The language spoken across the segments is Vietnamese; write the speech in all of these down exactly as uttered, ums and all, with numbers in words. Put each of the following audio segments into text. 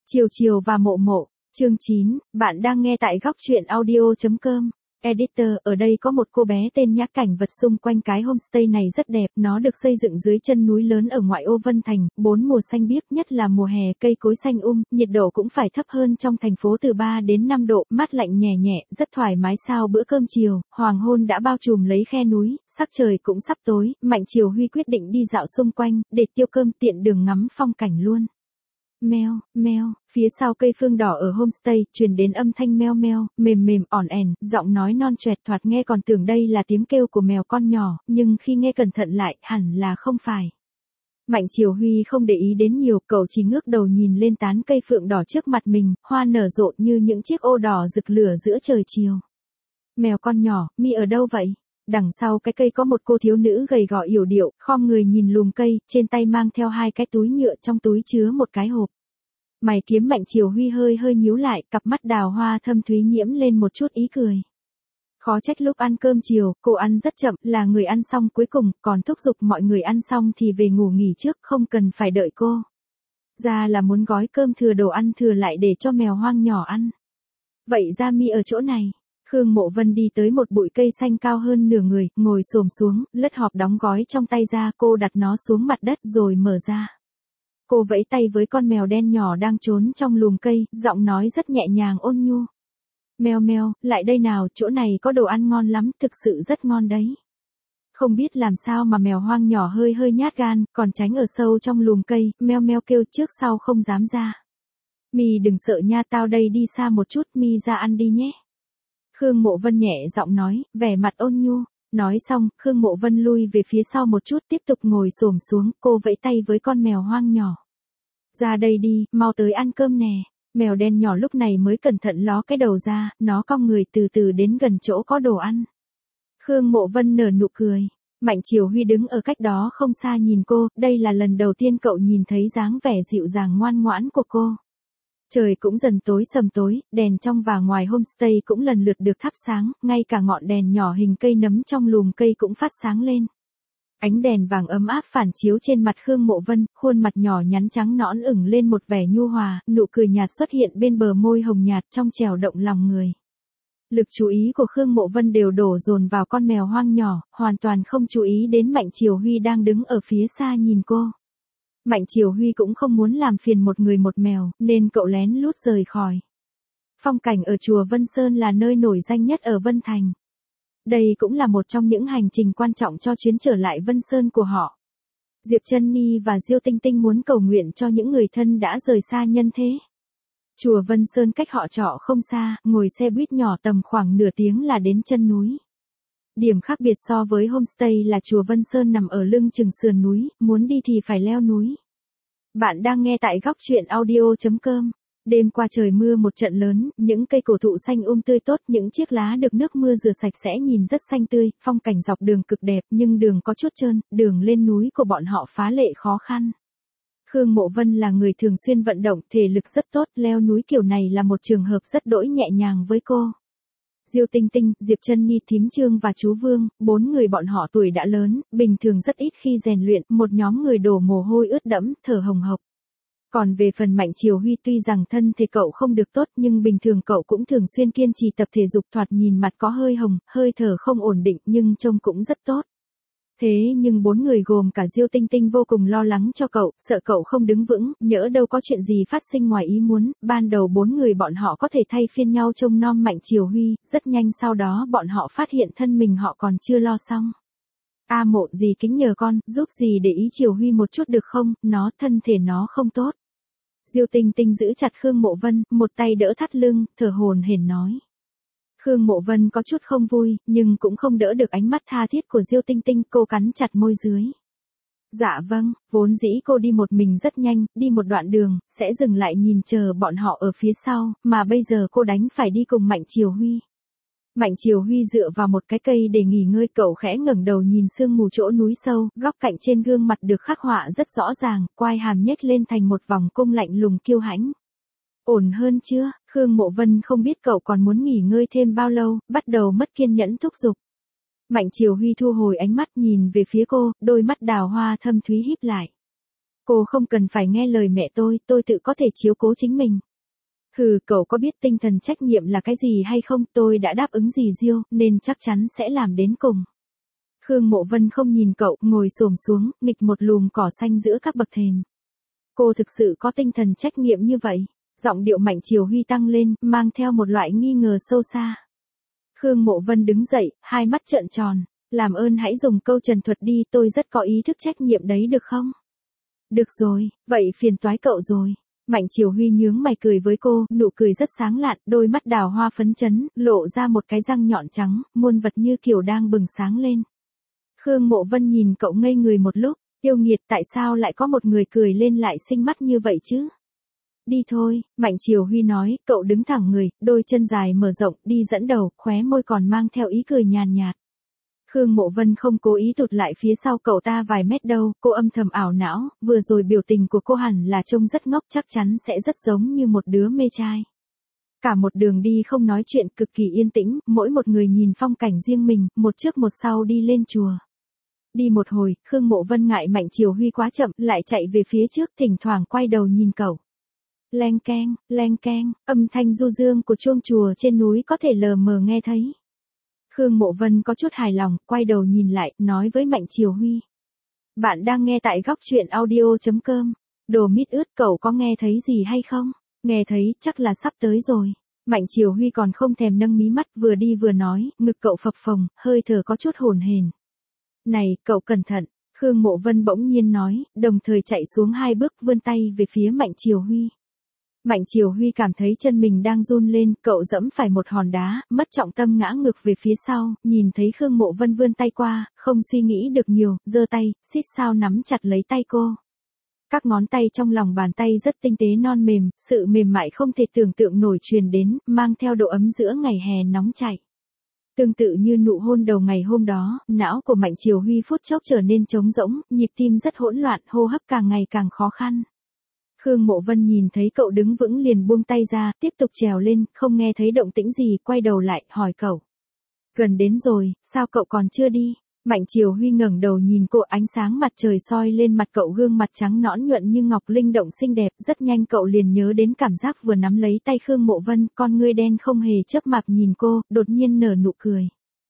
Chiều chiều và mộ mộ, chương chín, bạn đang nghe tại góc truyện audio.com. Editor, ở đây có một cô bé tên Nhã, cảnh vật xung quanh cái homestay này rất đẹp, nó được xây dựng dưới chân núi lớn ở ngoại ô Vân Thành, bốn mùa xanh biếc, nhất là mùa hè cây cối xanh um, nhiệt độ cũng phải thấp hơn trong thành phố từ ba đến năm độ, mát lạnh nhẹ nhẹ, rất thoải mái. Sau bữa cơm chiều, hoàng hôn đã bao trùm lấy khe núi, sắc trời cũng sắp tối, Mạnh Triều Huy quyết định đi dạo xung quanh, để tiêu cơm tiện đường ngắm phong cảnh luôn. Meo, meo, phía sau cây phương đỏ ở homestay, truyền đến âm thanh meo meo, mềm mềm, ỏn ẻn, giọng nói non choẹt, thoạt nghe còn tưởng đây là tiếng kêu của mèo con nhỏ, nhưng khi nghe cẩn thận lại, hẳn là không phải. Mạnh Triều Huy không để ý đến nhiều, cậu chỉ ngước đầu nhìn lên tán cây phượng đỏ trước mặt mình, hoa nở rộ như những chiếc ô đỏ rực lửa giữa trời chiều. Mèo con nhỏ, mi ở đâu vậy? Đằng sau cái cây có một cô thiếu nữ gầy gò yểu điệu, khom người nhìn lùm cây, trên tay mang theo hai cái túi nhựa, trong túi chứa một cái hộp. Mày kiếm Mạnh Triều Huy hơi hơi nhíu lại, cặp mắt đào hoa thâm thúy nhiễm lên một chút ý cười. Khó trách lúc ăn cơm chiều, cô ăn rất chậm, là người ăn xong cuối cùng, còn thúc giục mọi người ăn xong thì về ngủ nghỉ trước, không cần phải đợi cô. Ra là muốn gói cơm thừa đồ ăn thừa lại để cho mèo hoang nhỏ ăn. Vậy ra mi ở chỗ này. Khương Mộ Vân đi tới một bụi cây xanh cao hơn nửa người, ngồi xổm xuống, lất hộp đóng gói trong tay ra, cô đặt nó xuống mặt đất rồi mở ra. Cô vẫy tay với con mèo đen nhỏ đang trốn trong lùm cây, giọng nói rất nhẹ nhàng ôn nhu. Meo meo, lại đây nào, chỗ này có đồ ăn ngon lắm, thực sự rất ngon đấy. Không biết làm sao mà mèo hoang nhỏ hơi hơi nhát gan, còn tránh ở sâu trong lùm cây, meo meo kêu trước sau không dám ra. Mi đừng sợ nha, tao đây đi xa một chút, mi ra ăn đi nhé. Khương Mộ Vân nhẹ giọng nói, vẻ mặt ôn nhu. Nói xong, Khương Mộ Vân lui về phía sau một chút, tiếp tục ngồi xổm xuống, cô vẫy tay với con mèo hoang nhỏ. Ra đây đi, mau tới ăn cơm nè. Mèo đen nhỏ lúc này mới cẩn thận ló cái đầu ra, nó cong người từ từ đến gần chỗ có đồ ăn. Khương Mộ Vân nở nụ cười. Mạnh Triều Huy đứng ở cách đó không xa nhìn cô, đây là lần đầu tiên cậu nhìn thấy dáng vẻ dịu dàng ngoan ngoãn của cô. Trời cũng dần tối sầm tối, đèn trong và ngoài homestay cũng lần lượt được thắp sáng, ngay cả ngọn đèn nhỏ hình cây nấm trong lùm cây cũng phát sáng lên. Ánh đèn vàng ấm áp phản chiếu trên mặt Khương Mộ Vân, khuôn mặt nhỏ nhắn trắng nõn ửng lên một vẻ nhu hòa, nụ cười nhạt xuất hiện bên bờ môi hồng nhạt trong trẻo động lòng người. Lực chú ý của Khương Mộ Vân đều đổ dồn vào con mèo hoang nhỏ, hoàn toàn không chú ý đến Mạnh Triều Huy đang đứng ở phía xa nhìn cô. Mạnh Triều Huy cũng không muốn làm phiền một người một mèo, nên cậu lén lút rời khỏi. Phong cảnh ở chùa Vân Sơn là nơi nổi danh nhất ở Vân Thành. Đây cũng là một trong những hành trình quan trọng cho chuyến trở lại Vân Sơn của họ. Diệp Trân Nhi và Diêu Tinh Tinh muốn cầu nguyện cho những người thân đã rời xa nhân thế. Chùa Vân Sơn cách họ trọ không xa, ngồi xe buýt nhỏ tầm khoảng nửa tiếng là đến chân núi. Điểm khác biệt so với homestay là chùa Vân Sơn nằm ở lưng chừng sườn núi, muốn đi thì phải leo núi. Bạn đang nghe tại góc truyện audio.com. Đêm qua trời mưa một trận lớn, những cây cổ thụ xanh um tươi tốt, những chiếc lá được nước mưa rửa sạch sẽ nhìn rất xanh tươi, phong cảnh dọc đường cực đẹp nhưng đường có chút trơn, đường lên núi của bọn họ phá lệ khó khăn. Khương Mộ Vân là người thường xuyên vận động, thể lực rất tốt, leo núi kiểu này là một trường hợp rất đỗi nhẹ nhàng với cô. Diêu Tinh Tinh, Diệp Trân Nhi, Thím Trương và chú Vương, bốn người bọn họ tuổi đã lớn, bình thường rất ít khi rèn luyện, một nhóm người đổ mồ hôi ướt đẫm, thở hồng hộc. Còn về phần Mạnh Triều Huy, tuy rằng thân thể cậu không được tốt nhưng bình thường cậu cũng thường xuyên kiên trì tập thể dục, thoạt nhìn mặt có hơi hồng, hơi thở không ổn định nhưng trông cũng rất tốt. Thế nhưng bốn người gồm cả Diêu Tinh Tinh vô cùng lo lắng cho cậu, sợ cậu không đứng vững, nhỡ đâu có chuyện gì phát sinh ngoài ý muốn, ban đầu bốn người bọn họ có thể thay phiên nhau trông nom Mạnh Triều Huy, rất nhanh sau đó bọn họ phát hiện thân mình họ còn chưa lo xong. A Mộ, dì kính nhờ con, giúp dì để ý Triều Huy một chút được không, nó, thân thể nó không tốt. Diêu Tinh Tinh giữ chặt Khương Mộ Vân, một tay đỡ thắt lưng, thở hổn hển nói. Khương Mộ Vân có chút không vui, nhưng cũng không đỡ được ánh mắt tha thiết của Diêu Tinh Tinh, cô cắn chặt môi dưới. Dạ vâng, vốn dĩ cô đi một mình rất nhanh, đi một đoạn đường, sẽ dừng lại nhìn chờ bọn họ ở phía sau, mà bây giờ cô đánh phải đi cùng Mạnh Triều Huy. Mạnh Triều Huy dựa vào một cái cây để nghỉ ngơi, cậu khẽ ngẩng đầu nhìn sương mù chỗ núi sâu, góc cạnh trên gương mặt được khắc họa rất rõ ràng, quai hàm nhếch lên thành một vòng cung lạnh lùng kiêu hãnh. Ổn hơn chưa? Khương Mộ Vân không biết cậu còn muốn nghỉ ngơi thêm bao lâu, bắt đầu mất kiên nhẫn thúc giục. Mạnh Triều Huy thu hồi ánh mắt nhìn về phía cô, đôi mắt đào hoa thâm thúy híp lại. Cô không cần phải nghe lời mẹ tôi, tôi tự có thể chiếu cố chính mình. Hừ, cậu có biết tinh thần trách nhiệm là cái gì hay không? Tôi đã đáp ứng dì Diêu, nên chắc chắn sẽ làm đến cùng. Khương Mộ Vân không nhìn cậu, ngồi xổm xuống, nghịch một lùm cỏ xanh giữa các bậc thềm. Cô thực sự có tinh thần trách nhiệm như vậy? Giọng điệu Mạnh Triều Huy tăng lên, mang theo một loại nghi ngờ sâu xa. Khương Mộ Vân đứng dậy, hai mắt trợn tròn. Làm ơn hãy dùng câu trần thuật đi, tôi rất có ý thức trách nhiệm đấy được không? Được rồi, vậy phiền toái cậu rồi. Mạnh Triều Huy nhướng mày cười với cô, nụ cười rất sáng lạn, đôi mắt đào hoa phấn chấn, lộ ra một cái răng nhọn trắng, muôn vật như kiểu đang bừng sáng lên. Khương Mộ Vân nhìn cậu ngây người một lúc, yêu nghiệt, tại sao lại có một người cười lên lại xinh mắt như vậy chứ? Đi thôi, Mạnh Triều Huy nói, cậu đứng thẳng người, đôi chân dài mở rộng, đi dẫn đầu, khóe môi còn mang theo ý cười nhàn nhạt. Khương Mộ Vân không cố ý tụt lại phía sau cậu ta vài mét đâu, cô âm thầm ảo não, vừa rồi biểu tình của cô hẳn là trông rất ngốc, chắc chắn sẽ rất giống như một đứa mê trai. Cả một đường đi không nói chuyện, cực kỳ yên tĩnh, mỗi một người nhìn phong cảnh riêng mình, một trước một sau đi lên chùa. Đi một hồi, Khương Mộ Vân ngại Mạnh Triều Huy quá chậm, lại chạy về phía trước, thỉnh thoảng quay đầu nhìn cậu. Leng keng, leng keng, âm thanh du dương của chuông chùa trên núi có thể lờ mờ nghe thấy. Khương Mộ Vân có chút hài lòng, quay đầu nhìn lại, nói với Mạnh Triều Huy. Bạn đang nghe tại góc truyện audio chấm com. Đồ mít ướt, cậu có nghe thấy gì hay không? Nghe thấy, chắc là sắp tới rồi. Mạnh Triều Huy còn không thèm nâng mí mắt, vừa đi vừa nói, ngực cậu phập phồng, hơi thở có chút hổn hển. Này, cậu cẩn thận. Khương Mộ Vân bỗng nhiên nói, đồng thời chạy xuống hai bước, vươn tay về phía Mạnh Triều Huy. Mạnh Triều Huy cảm thấy chân mình đang run lên, cậu dẫm phải một hòn đá, mất trọng tâm ngã ngược về phía sau, nhìn thấy Khương Mộ Vân vươn tay qua, không suy nghĩ được nhiều, giơ tay, xít sao nắm chặt lấy tay cô. Các ngón tay trong lòng bàn tay rất tinh tế non mềm, sự mềm mại không thể tưởng tượng nổi truyền đến, mang theo độ ấm giữa ngày hè nóng chảy. Tương tự như nụ hôn đầu ngày hôm đó, não của Mạnh Triều Huy phút chốc trở nên trống rỗng, nhịp tim rất hỗn loạn, hô hấp càng ngày càng khó khăn. Khương Mộ Vân nhìn thấy cậu đứng vững liền buông tay ra, tiếp tục trèo lên, không nghe thấy động tĩnh gì, quay đầu lại, hỏi cậu. Gần đến rồi, sao cậu còn chưa đi? Mạnh Triều Huy ngẩng đầu nhìn cô, ánh sáng mặt trời soi lên mặt cậu, gương mặt trắng nõn nhuận như ngọc, linh động xinh đẹp, rất nhanh cậu liền nhớ đến cảm giác vừa nắm lấy tay Khương Mộ Vân, con ngươi đen không hề chớp mắt nhìn cô, đột nhiên nở nụ cười.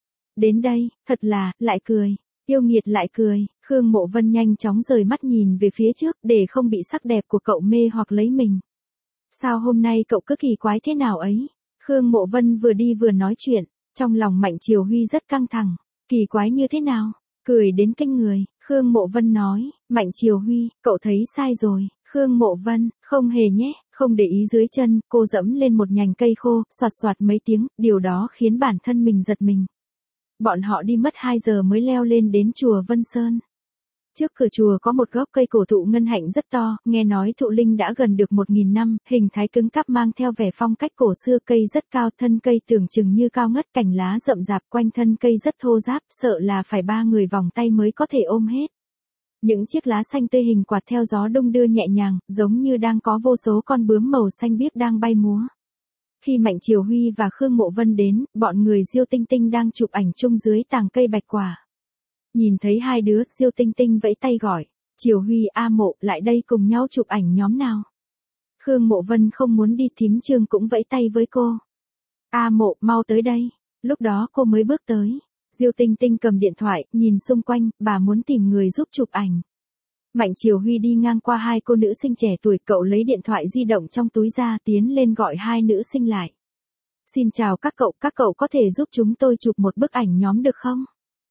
Đến đây, thật là, lại cười. Yêu nghiệt lại cười, Khương Mộ Vân nhanh chóng rời mắt nhìn về phía trước, để không bị sắc đẹp của cậu mê hoặc lấy mình. Sao hôm nay cậu cứ kỳ quái thế nào ấy? Khương Mộ Vân vừa đi vừa nói chuyện, trong lòng Mạnh Triều Huy rất căng thẳng. Kỳ quái như thế nào? Cười đến kinh người, Khương Mộ Vân nói, Mạnh Triều Huy, cậu thấy sai rồi. Khương Mộ Vân, không hề nhé, không để ý dưới chân, cô dẫm lên một nhành cây khô, xoạt xoạt mấy tiếng, điều đó khiến bản thân mình giật mình. Bọn họ đi mất hai giờ mới leo lên đến chùa Vân Sơn. Trước cửa chùa có một gốc cây cổ thụ ngân hạnh rất to, nghe nói thụ linh đã gần được một nghìn năm, hình thái cứng cáp mang theo vẻ phong cách cổ xưa, cây rất cao, thân cây tưởng chừng như cao ngất, cành lá rậm rạp, quanh thân cây rất thô ráp, sợ là phải ba người vòng tay mới có thể ôm hết. Những chiếc lá xanh tươi hình quạt theo gió đung đưa nhẹ nhàng, giống như đang có vô số con bướm màu xanh biếc đang bay múa. Khi Mạnh Triều Huy và Khương Mộ Vân đến, bọn người Diêu Tinh Tinh đang chụp ảnh chung dưới tàng cây bạch quả. Nhìn thấy hai đứa, Diêu Tinh Tinh vẫy tay gọi, Triều Huy, A Mộ, lại đây cùng nhau chụp ảnh nhóm nào. Khương Mộ Vân không muốn đi, thím Trương cũng vẫy tay với cô. A Mộ, mau tới đây. Lúc đó cô mới bước tới. Diêu Tinh Tinh cầm điện thoại, nhìn xung quanh, bà muốn tìm người giúp chụp ảnh. Mạnh Triều Huy đi ngang qua hai cô nữ sinh trẻ tuổi, cậu lấy điện thoại di động trong túi ra, tiến lên gọi hai nữ sinh lại. Xin chào các cậu, các cậu có thể giúp chúng tôi chụp một bức ảnh nhóm được không?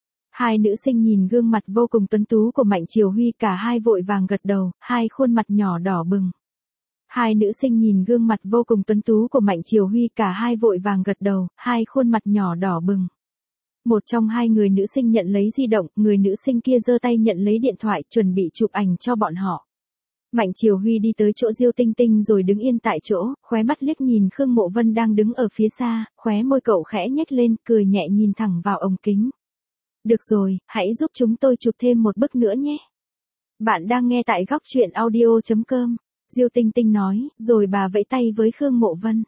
Hai nữ sinh nhìn gương mặt vô cùng tuấn tú của Mạnh Triều Huy, cả hai vội vàng gật đầu, hai khuôn mặt nhỏ đỏ bừng. Hai nữ sinh nhìn gương mặt vô cùng tuấn tú của Mạnh Triều Huy, cả hai vội vàng gật đầu, hai khuôn mặt nhỏ đỏ bừng. Một trong hai người nữ sinh nhận lấy di động, người nữ sinh kia giơ tay nhận lấy điện thoại, chuẩn bị chụp ảnh cho bọn họ. Mạnh Triều Huy đi tới chỗ Diêu Tinh Tinh rồi đứng yên tại chỗ, khóe mắt liếc nhìn Khương Mộ Vân đang đứng ở phía xa, khóe môi cậu khẽ nhếch lên, cười nhẹ nhìn thẳng vào ống kính. Được rồi, hãy giúp chúng tôi chụp thêm một bức nữa nhé. Bạn đang nghe tại góc truyện audio chấm com. Diêu Tinh Tinh nói, rồi bà vẫy tay với Khương Mộ Vân.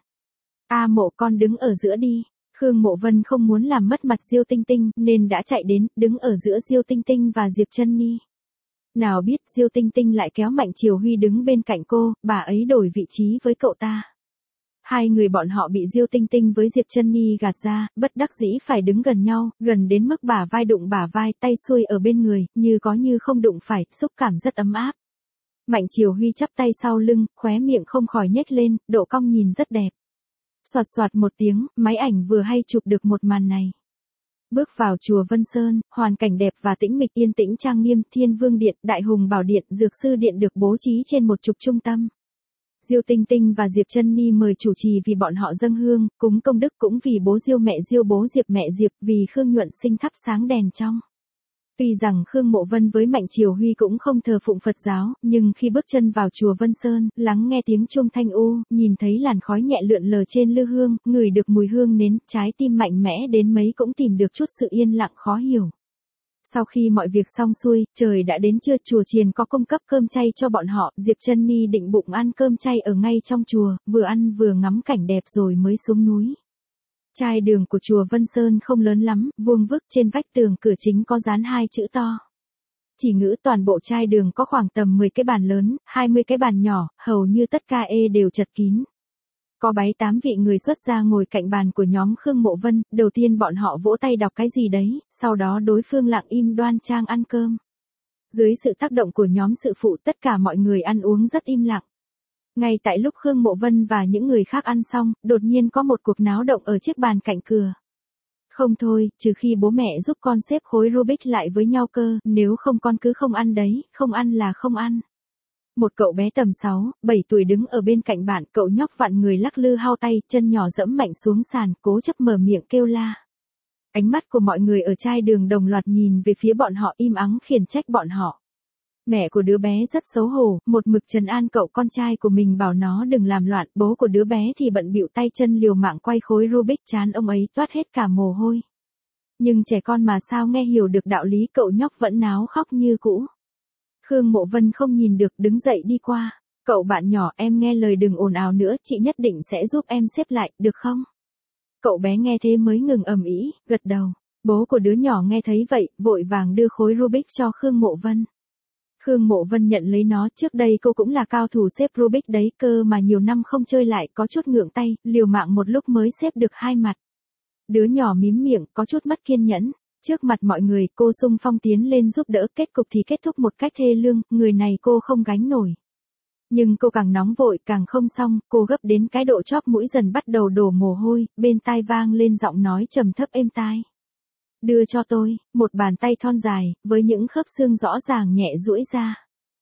A Mộ, con đứng ở giữa đi. Khương Mộ Vân không muốn làm mất mặt Diêu Tinh Tinh, nên đã chạy đến, đứng ở giữa Diêu Tinh Tinh và Diệp Trân Ni. Nào biết Diêu Tinh Tinh lại kéo Mạnh Triều Huy đứng bên cạnh cô, bà ấy đổi vị trí với cậu ta. Hai người bọn họ bị Diêu Tinh Tinh với Diệp Chân Nhi gạt ra, bất đắc dĩ phải đứng gần nhau, gần đến mức bả vai đụng bả vai, tay xuôi ở bên người, như có như không đụng phải, xúc cảm rất ấm áp. Mạnh Triều Huy chắp tay sau lưng, khóe miệng không khỏi nhếch lên, độ cong nhìn rất đẹp. Soạt soạt một tiếng, máy ảnh vừa hay chụp được một màn này. Bước vào chùa Vân Sơn, hoàn cảnh đẹp và tĩnh mịch yên tĩnh trang nghiêm, Thiên Vương Điện, Đại Hùng Bảo Điện, Dược Sư Điện được bố trí trên một trục trung tâm. Diêu Tinh Tinh và Diệp Chân Nhi mời chủ trì vì bọn họ dâng hương, cúng công đức cũng vì bố Diêu mẹ Diêu bố Diệp mẹ Diệp, vì Khương Nhuận Sinh thắp sáng đèn trong. Tuy rằng Khương Mộ Vân với Mạnh Triều Huy cũng không thờ phụng Phật giáo, nhưng khi bước chân vào chùa Vân Sơn, lắng nghe tiếng chuông thanh u, nhìn thấy làn khói nhẹ lượn lờ trên lư hương, ngửi được mùi hương nến, trái tim mạnh mẽ đến mấy cũng tìm được chút sự yên lặng khó hiểu. Sau khi mọi việc xong xuôi, trời đã đến trưa, chùa chiền có cung cấp cơm chay cho bọn họ, Diệp Chân Nhi định bụng ăn cơm chay ở ngay trong chùa, vừa ăn vừa ngắm cảnh đẹp rồi mới xuống núi. Trai đường của chùa Vân Sơn không lớn lắm, vuông vức, trên vách tường cửa chính có dán hai chữ to. Chỉ ngữ toàn bộ trai đường có khoảng tầm mười cái bàn lớn, hai mươi cái bàn nhỏ, hầu như tất cả ê đều chật kín. Có bảy tám vị người xuất gia ngồi cạnh bàn của nhóm Khương Mộ Vân, đầu tiên bọn họ vỗ tay đọc cái gì đấy, sau đó đối phương lặng im đoan trang ăn cơm. Dưới sự tác động của nhóm sự phụ tất cả mọi người ăn uống rất im lặng. Ngay tại lúc Khương Mộ Vân và những người khác ăn xong, đột nhiên có một cuộc náo động ở chiếc bàn cạnh cửa. Không thôi, trừ khi bố mẹ giúp con xếp khối Rubik lại với nhau cơ, nếu không con cứ không ăn đấy, không ăn là không ăn. Một cậu bé tầm sáu, bảy tuổi đứng ở bên cạnh bạn, cậu nhóc vặn người lắc lư hao tay, chân nhỏ dẫm mạnh xuống sàn, cố chấp mở miệng kêu la. Ánh mắt của mọi người ở trai đường đồng loạt nhìn về phía bọn họ, im ắng khiển trách bọn họ. Mẹ của đứa bé rất xấu hổ, một mực trấn an cậu con trai của mình bảo nó đừng làm loạn, bố của đứa bé thì bận bịu tay chân liều mạng quay khối Rubik, trán ông ấy toát hết cả mồ hôi. Nhưng trẻ con mà sao nghe hiểu được đạo lý, cậu nhóc vẫn náo khóc như cũ. Khương Mộ Vân không nhìn được, đứng dậy đi qua. Cậu bạn nhỏ, em nghe lời đừng ồn ào nữa, chị nhất định sẽ giúp em xếp lại, được không? Cậu bé nghe thế mới ngừng ầm ĩ, gật đầu. Bố của đứa nhỏ nghe thấy vậy, vội vàng đưa khối Rubik cho Khương Mộ Vân. Khương Mộ Vân nhận lấy nó, trước đây cô cũng là cao thủ xếp Rubik đấy cơ mà nhiều năm không chơi lại, có chút ngượng tay, liều mạng một lúc mới xếp được hai mặt. Đứa nhỏ mím miệng, có chút mất kiên nhẫn. Trước mặt mọi người, cô xung phong tiến lên giúp đỡ, kết cục thì kết thúc một cách thê lương, người này cô không gánh nổi. Nhưng cô càng nóng vội, càng không xong, cô gấp đến cái độ chóp mũi dần bắt đầu đổ mồ hôi, bên tai vang lên giọng nói trầm thấp êm tai. Đưa cho tôi, một bàn tay thon dài, với những khớp xương rõ ràng nhẹ duỗi ra.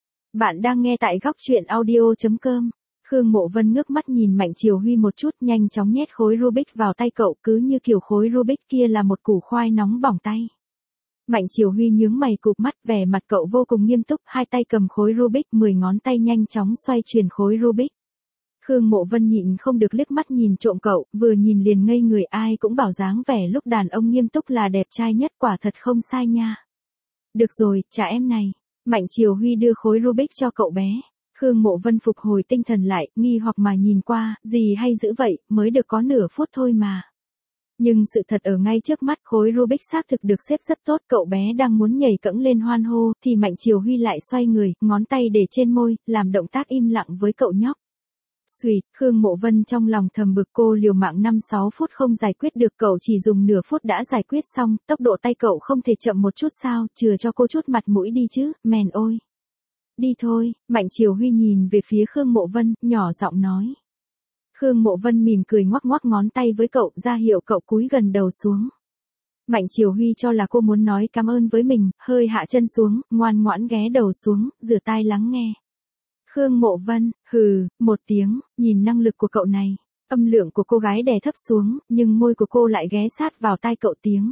Bạn đang nghe tại góc truyện audio chấm com. Khương Mộ Vân ngước mắt nhìn Mạnh Triều Huy một chút, nhanh chóng nhét khối Rubik vào tay cậu, cứ như kiểu khối Rubik kia là một củ khoai nóng bỏng tay. Mạnh Triều Huy nhướng mày cụp mắt, vẻ mặt cậu vô cùng nghiêm túc, hai tay cầm khối Rubik, mười ngón tay nhanh chóng xoay chuyển khối Rubik. Khương Mộ Vân nhịn không được liếc mắt nhìn trộm cậu, vừa nhìn liền ngây người, ai cũng bảo dáng vẻ lúc đàn ông nghiêm túc là đẹp trai nhất, quả thật không sai nha. Được rồi, trả em này. Mạnh Triều Huy đưa khối Rubik cho cậu bé. Khương Mộ Vân phục hồi tinh thần lại, nghi hoặc mà nhìn qua, gì hay dữ vậy, mới được có nửa phút thôi mà. Nhưng sự thật ở ngay trước mắt, khối Rubik xác thực được xếp rất tốt, cậu bé đang muốn nhảy cẫng lên hoan hô, thì Mạnh Triều Huy lại xoay người, ngón tay để trên môi, làm động tác im lặng với cậu nhóc. Xùyệt, Khương Mộ Vân trong lòng thầm bực, cô liều mạng năm sáu phút không giải quyết được, cậu chỉ dùng nửa phút đã giải quyết xong, tốc độ tay cậu không thể chậm một chút sao, chừa cho cô chút mặt mũi đi chứ, mèn ôi. Đi thôi, Mạnh Triều Huy nhìn về phía Khương Mộ Vân, nhỏ giọng nói. Khương Mộ Vân mỉm cười ngoắc ngoắc ngón tay với cậu, ra hiệu cậu cúi gần đầu xuống. Mạnh Triều Huy cho là cô muốn nói cảm ơn với mình, hơi hạ chân xuống, ngoan ngoãn ghé đầu xuống, rửa tai lắng nghe. Khương Mộ Vân, hừ, một tiếng, nhìn năng lực của cậu này. Âm lượng của cô gái đè thấp xuống, nhưng môi của cô lại ghé sát vào tai cậu tiếng.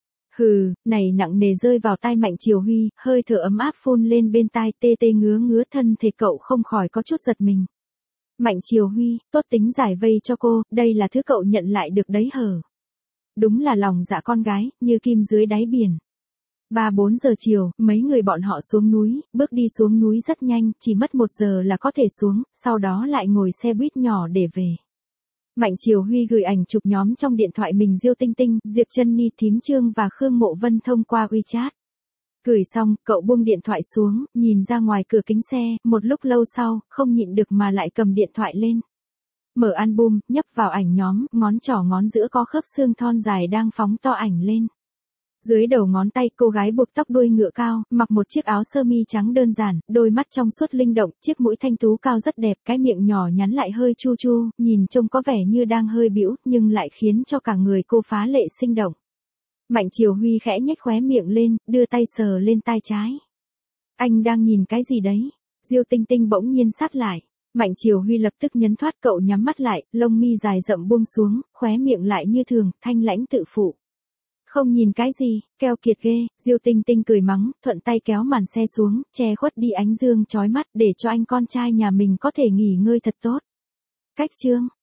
Hừ, này nặng nề rơi vào tai Mạnh Triều Huy, hơi thở ấm áp phun lên bên tai, tê tê ngứa ngứa, thân thể cậu không khỏi có chút giật mình. Mạnh Triều Huy, tốt tính giải vây cho cô, đây là thứ cậu nhận lại được đấy hở. Đúng là lòng dạ con gái, như kim dưới đáy biển. Ba bốn giờ chiều, mấy người bọn họ xuống núi, bước đi xuống núi rất nhanh, chỉ mất một giờ là có thể xuống, sau đó lại ngồi xe buýt nhỏ để về. Mạnh Triều Huy gửi ảnh chụp nhóm trong điện thoại mình Diêu Tinh Tinh, Diệp Chân Nhi, Thím Trương và Khương Mộ Vân thông qua WeChat. Cười xong, cậu buông điện thoại xuống, nhìn ra ngoài cửa kính xe, một lúc lâu sau, không nhịn được mà lại cầm điện thoại lên. Mở album, nhấp vào ảnh nhóm, ngón trỏ ngón giữa có khớp xương thon dài đang phóng to ảnh lên. Dưới đầu ngón tay cô gái buộc tóc đuôi ngựa cao, mặc một chiếc áo sơ mi trắng đơn giản, đôi mắt trong suốt linh động, chiếc mũi thanh tú cao rất đẹp, cái miệng nhỏ nhắn lại hơi chu chu, nhìn trông có vẻ như đang hơi bĩu, nhưng lại khiến cho cả người cô phá lệ sinh động. Mạnh Triều Huy khẽ nhếch khóe miệng lên, đưa tay sờ lên tai trái. Anh đang nhìn cái gì đấy? Diêu Tinh Tinh bỗng nhiên sát lại. Mạnh Triều Huy lập tức nhấn thoát, cậu nhắm mắt lại, lông mi dài rậm buông xuống, khóe miệng lại như thường, thanh lãnh tự phụ. Không nhìn cái gì, keo kiệt ghê, Diêu Tinh Tinh cười mắng, thuận tay kéo màn xe xuống, che khuất đi ánh dương chói mắt để cho anh con trai nhà mình có thể nghỉ ngơi thật tốt. Cách chương